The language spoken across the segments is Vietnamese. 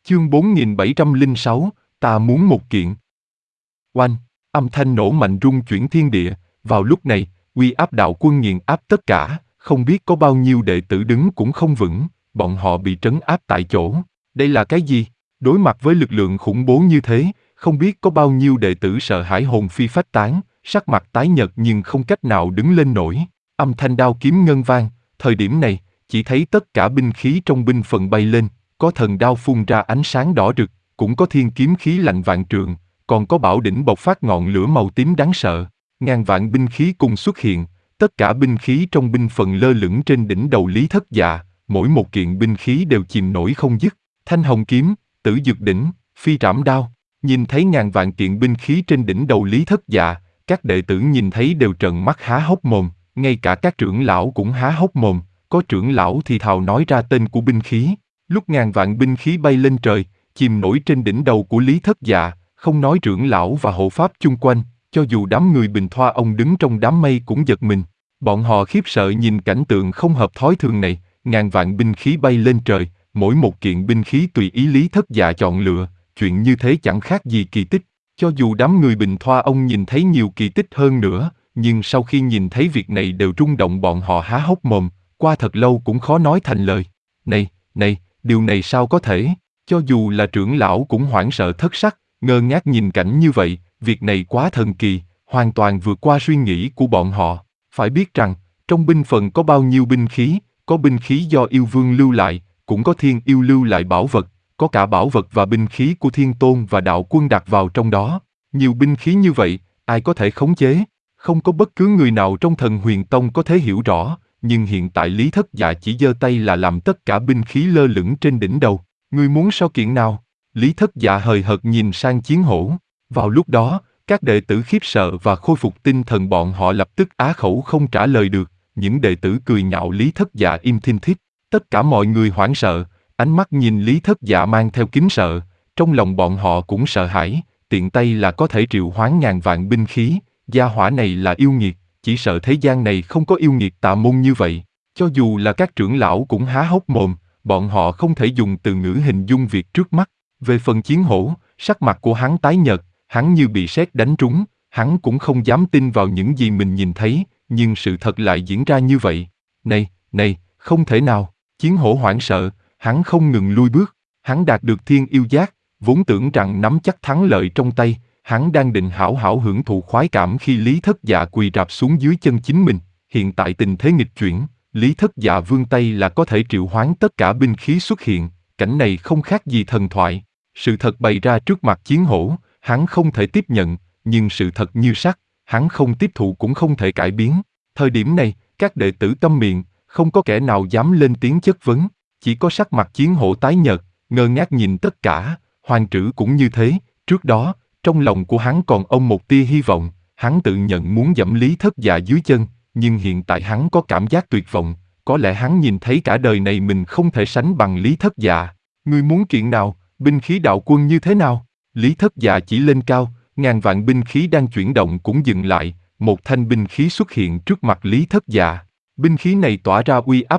Chương 4706, ta muốn một kiện. Oanh, âm thanh nổ mạnh rung chuyển thiên địa, vào lúc này, uy áp đạo quân nghiền áp tất cả, không biết có bao nhiêu đệ tử đứng cũng không vững, bọn họ bị trấn áp tại chỗ. Đây là cái gì? Đối mặt với lực lượng khủng bố như thế, không biết có bao nhiêu đệ tử sợ hãi hồn phi phách tán, sắc mặt tái nhợt nhưng không cách nào đứng lên nổi. Âm thanh đao kiếm ngân vang, thời điểm này, chỉ thấy tất cả binh khí trong binh phận bay lên, có thần đao phun ra ánh sáng đỏ rực, cũng có thiên kiếm khí lạnh vạn trượng, còn có bảo đỉnh bộc phát ngọn lửa màu tím đáng sợ. Ngàn vạn binh khí cùng xuất hiện, tất cả binh khí trong binh phận lơ lửng trên đỉnh đầu Lý Thất Dạ, mỗi một kiện binh khí đều chìm nổi không dứt. Thanh hồng kiếm, tử dược đỉnh, phi trảm đao. Nhìn thấy ngàn vạn kiện binh khí trên đỉnh đầu Lý Thất Dạ, các đệ tử nhìn thấy đều trợn mắt há hốc mồm, ngay cả các trưởng lão cũng há hốc mồm, có trưởng lão thì thào nói ra tên của binh khí. Lúc ngàn vạn binh khí bay lên trời, chìm nổi trên đỉnh đầu của Lý Thất Dạ, không nói trưởng lão và hộ pháp chung quanh, cho dù đám người Bình Thoa ông đứng trong đám mây cũng giật mình. Bọn họ khiếp sợ nhìn cảnh tượng không hợp thói thường này, ngàn vạn binh khí bay lên trời, mỗi một kiện binh khí tùy ý Lý Thất Dạ chọn lựa, chuyện như thế chẳng khác gì kỳ tích. Cho dù đám người Bình Thoa ông nhìn thấy nhiều kỳ tích hơn nữa, nhưng sau khi nhìn thấy việc này đều rung động, bọn họ há hốc mồm, qua thật lâu cũng khó nói thành lời. Này, điều này sao có thể? Cho dù là trưởng lão cũng hoảng sợ thất sắc, ngơ ngác nhìn cảnh như vậy, việc này quá thần kỳ, hoàn toàn vượt qua suy nghĩ của bọn họ. Phải biết rằng, trong binh phận có bao nhiêu binh khí, có binh khí do yêu vương lưu lại, cũng có thiên yêu lưu lại bảo vật, có cả bảo vật và binh khí của thiên tôn và đạo quân đặt vào trong đó. Nhiều binh khí như vậy, ai có thể khống chế? Không có bất cứ người nào trong Thần Huyền Tông có thể hiểu rõ, nhưng hiện tại Lý Thất Dạ chỉ giơ tay là làm tất cả binh khí lơ lửng trên đỉnh đầu. Ngươi muốn so kiện nào? Lý Thất Dạ hời hợt nhìn sang Chiến Hổ. Vào lúc đó, các đệ tử khiếp sợ và khôi phục tinh thần bọn họ lập tức á khẩu không trả lời được. Những đệ tử cười nhạo Lý Thất Dạ im thinh thít. Tất cả mọi người hoảng sợ, ánh mắt nhìn Lý Thất Dạ mang theo kính sợ. Trong lòng bọn họ cũng sợ hãi, tiện tay là có thể triệu hoán ngàn vạn binh khí. Gia hỏa này là yêu nghiệt, chỉ sợ thế gian này không có yêu nghiệt tà môn như vậy. Cho dù là các trưởng lão cũng há hốc mồm, bọn họ không thể dùng từ ngữ hình dung việc trước mắt. Về phần Chiến Hổ, sắc mặt của hắn tái nhợt, hắn như bị sét đánh trúng, hắn cũng không dám tin vào những gì mình nhìn thấy, nhưng sự thật lại diễn ra như vậy. Này, không thể nào. Chiến Hổ hoảng sợ, hắn không ngừng lui bước, hắn đạt được thiên yêu giác, vốn tưởng rằng nắm chắc thắng lợi trong tay, hắn đang định hảo hảo hưởng thụ khoái cảm khi Lý Thất Dạ quỳ rạp xuống dưới chân chính mình. Hiện tại tình thế nghịch chuyển, Lý Thất Dạ vươn tay là có thể triệu hoán tất cả binh khí xuất hiện, cảnh này không khác gì thần thoại. Sự thật bày ra trước mặt Chiến Hổ, hắn không thể tiếp nhận, nhưng sự thật như sắt, hắn không tiếp thụ cũng không thể cải biến. Thời điểm này, các đệ tử câm miệng, không có kẻ nào dám lên tiếng chất vấn, chỉ có sắc mặt Chiến Hổ tái nhợt, ngơ ngác nhìn tất cả. Hoàng Trữ cũng như thế, trước đó, trong lòng của hắn còn một tia hy vọng, hắn tự nhận muốn dẫm Lý Thất Dạ dưới chân, nhưng hiện tại hắn có cảm giác tuyệt vọng, có lẽ hắn nhìn thấy cả đời này mình không thể sánh bằng Lý Thất Dạ. Ngươi muốn kiện nào, binh khí đạo quân như thế nào? Lý Thất Dạ chỉ lên cao, ngàn vạn binh khí đang chuyển động cũng dừng lại, một thanh binh khí xuất hiện trước mặt Lý Thất Dạ. Binh khí này tỏa ra uy áp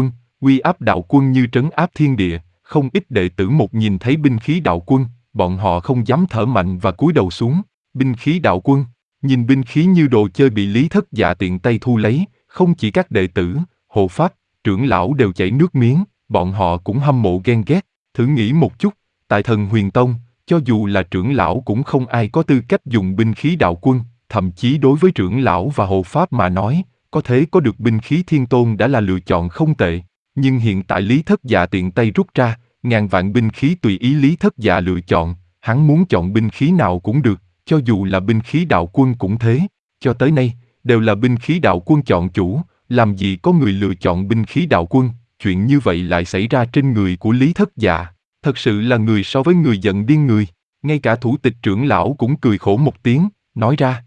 đạo quân như trấn áp thiên địa, không ít đệ tử một nhìn thấy binh khí đạo quân, bọn họ không dám thở mạnh và cúi đầu xuống. Binh khí đạo quân, nhìn binh khí như đồ chơi bị Lý Thất Dạ tiện tay thu lấy, không chỉ các đệ tử, hộ pháp, trưởng lão đều chảy nước miếng, bọn họ cũng hâm mộ ghen ghét. Thử nghĩ một chút, tại Thần Huyền Tông, cho dù là trưởng lão cũng không ai có tư cách dùng binh khí đạo quân, thậm chí đối với trưởng lão và hộ pháp mà nói, có thể có được binh khí thiên tôn đã là lựa chọn không tệ. Nhưng hiện tại Lý Thất Dạ tiện tay rút ra, ngàn vạn binh khí tùy ý Lý Thất Dạ lựa chọn, hắn muốn chọn binh khí nào cũng được, cho dù là binh khí đạo quân cũng thế. Cho tới nay, đều là binh khí đạo quân chọn chủ, làm gì có người lựa chọn binh khí đạo quân, chuyện như vậy lại xảy ra trên người của Lý Thất Dạ. Thật sự là người so với người giận điên người. Ngay cả thủ tịch trưởng lão cũng cười khổ một tiếng, nói ra.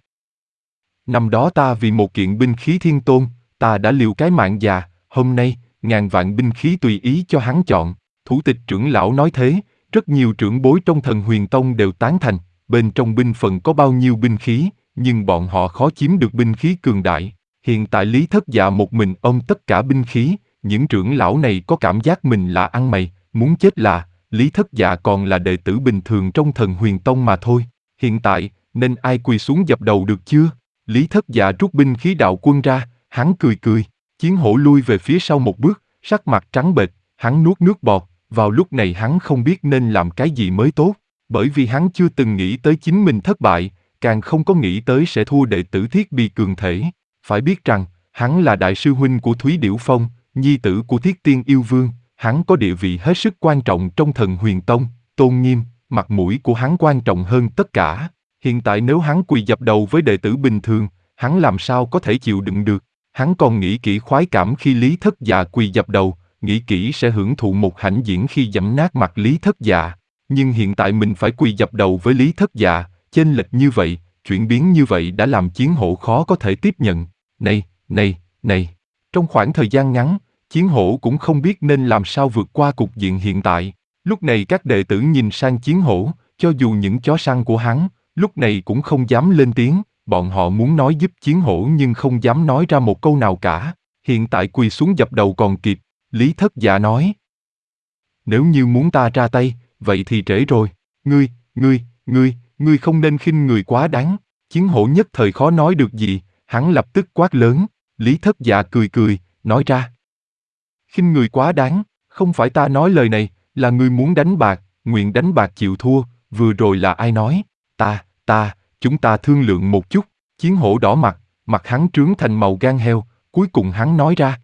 Năm đó ta vì một kiện binh khí thiên tôn, ta đã liều cái mạng già, hôm nay, ngàn vạn binh khí tùy ý cho hắn chọn. Thủ tịch trưởng lão nói thế, rất nhiều trưởng bối trong Thần Huyền Tông đều tán thành, bên trong binh phận có bao nhiêu binh khí, nhưng bọn họ khó chiếm được binh khí cường đại. Hiện tại Lý Thất Dạ một mình ôm tất cả binh khí, những trưởng lão này có cảm giác mình là ăn mày, muốn chết là, Lý Thất Dạ còn là đệ tử bình thường trong Thần Huyền Tông mà thôi. Hiện tại, nên ai quỳ xuống dập đầu được chưa? Lý Thất Dạ rút binh khí đạo quân ra, hắn cười cười. Chiến hổ lui về phía sau một bước, sắc mặt trắng bệch, hắn nuốt nước bọt. Vào lúc này hắn không biết nên làm cái gì mới tốt, bởi vì hắn chưa từng nghĩ tới chính mình thất bại, càng không có nghĩ tới sẽ thua đệ tử Thiết Bi cường thể. Phải biết rằng, hắn là đại sư huynh của Thúy Điểu Phong, nhi tử của Thiết Tiên Yêu Vương, hắn có địa vị hết sức quan trọng trong Thần Huyền Tông, tôn nghiêm, mặt mũi của hắn quan trọng hơn tất cả. Hiện tại nếu hắn quỳ dập đầu với đệ tử bình thường, hắn làm sao có thể chịu đựng được. Hắn còn nghĩ kỹ khoái cảm khi Lý Thất Dạ quỳ dập đầu, nghĩ kỹ sẽ hưởng thụ một hãnh diễn khi giẫm nát mặt Lý Thất Dạ. Nhưng hiện tại mình phải quỳ dập đầu với Lý Thất Dạ, chênh lệch như vậy, chuyển biến như vậy đã làm Chiến Hổ khó có thể tiếp nhận. Này. Trong khoảng thời gian ngắn, Chiến Hổ cũng không biết nên làm sao vượt qua cục diện hiện tại. Lúc này các đệ tử nhìn sang Chiến Hổ, cho dù những chó săn của hắn, lúc này cũng không dám lên tiếng, bọn họ muốn nói giúp Chiến Hổ nhưng không dám nói ra một câu nào cả. Hiện tại quỳ xuống dập đầu còn kịp, Lý Thất Dạ nói. Nếu như muốn ta ra tay, vậy thì trễ rồi. Ngươi không nên khinh người quá đáng. Chiến Hổ nhất thời khó nói được gì, hắn lập tức quát lớn. Lý Thất Dạ cười, nói ra. Khinh người quá đáng, không phải ta nói lời này, là ngươi muốn đánh bạc, nguyện đánh bạc chịu thua, vừa rồi là ai nói? Chúng ta thương lượng một chút. Chiến Hổ đỏ mặt, mặt hắn trướng thành màu gan heo, cuối cùng hắn nói ra.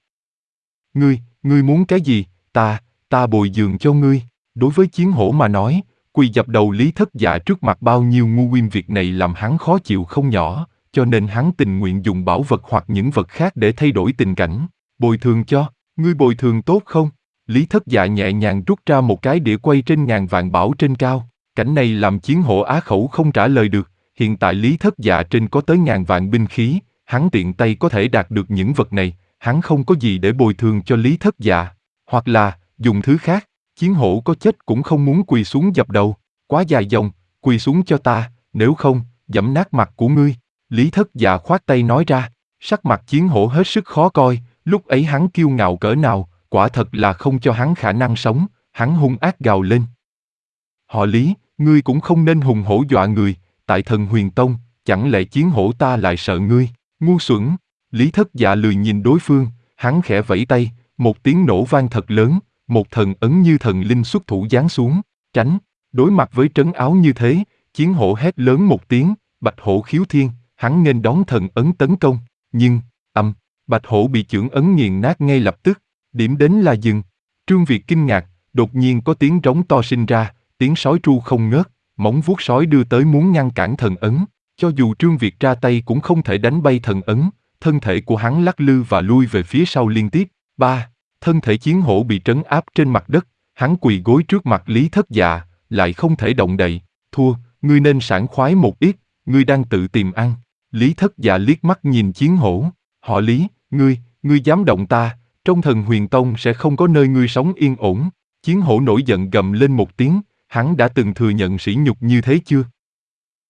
Ngươi muốn cái gì, ta bồi dưỡng cho ngươi. Đối với Chiến Hổ mà nói, quỳ dập đầu Lý Thất Dạ trước mặt bao nhiêu ngu quyêm việc này làm hắn khó chịu không nhỏ, cho nên hắn tình nguyện dùng bảo vật hoặc những vật khác để thay đổi tình cảnh. Bồi thường cho, ngươi bồi thường tốt không? Lý Thất Dạ nhẹ nhàng rút ra một cái đĩa quay trên ngàn vạn bảo trên cao. Cảnh này làm Chiến Hổ á khẩu không trả lời được. Hiện tại Lý Thất Dạ trên có tới ngàn vạn binh khí, hắn tiện tay có thể đạt được những vật này, hắn không có gì để bồi thường cho Lý Thất Dạ. Hoặc là, dùng thứ khác, Chiến Hổ có chết cũng không muốn quỳ xuống dập đầu. Quá dài dòng, quỳ xuống cho ta, nếu không, giẫm nát mặt của ngươi. Lý Thất Dạ khoát tay nói ra, sắc mặt Chiến Hổ hết sức khó coi, lúc ấy hắn kiêu ngạo cỡ nào, quả thật là không cho hắn khả năng sống, hắn hung ác gào lên. Họ Lý, ngươi cũng không nên hùng hổ dọa người, tại Thần Huyền Tông, chẳng lẽ Chiến Hổ ta lại sợ ngươi, ngu xuẩn. Lý Thất Dạ lười nhìn đối phương, hắn khẽ vẫy tay, một tiếng nổ vang thật lớn, một thần ấn như thần linh xuất thủ giáng xuống, tránh. Đối mặt với trấn áo như thế, Chiến Hổ hét lớn một tiếng, Bạch Hổ khiếu thiên, hắn nghênh đón thần ấn tấn công, nhưng, Bạch Hổ bị chưởng ấn nghiền nát ngay lập tức, điểm đến là dừng. Trương Việt kinh ngạc, đột nhiên có tiếng rống to sinh ra, tiếng sói tru không ngớt, móng vuốt sói đưa tới muốn ngăn cản thần ấn. Cho dù Trương Việt ra tay cũng không thể đánh bay thần ấn, thân thể của hắn lắc lư và lui về phía sau liên tiếp. Thân thể Chiến Hổ bị trấn áp trên mặt đất, hắn quỳ gối trước mặt Lý Thất Dạ, lại không thể động đậy. Thua, ngươi nên sảng khoái một ít, ngươi đang tự tìm ăn. Lý Thất Dạ liếc mắt nhìn Chiến Hổ, họ Lý, ngươi dám động ta, trong Thần Huyền Tông sẽ không có nơi ngươi sống yên ổn. Chiến Hổ nổi giận gầm lên một tiếng, hắn đã từng thừa nhận sỉ nhục như thế chưa?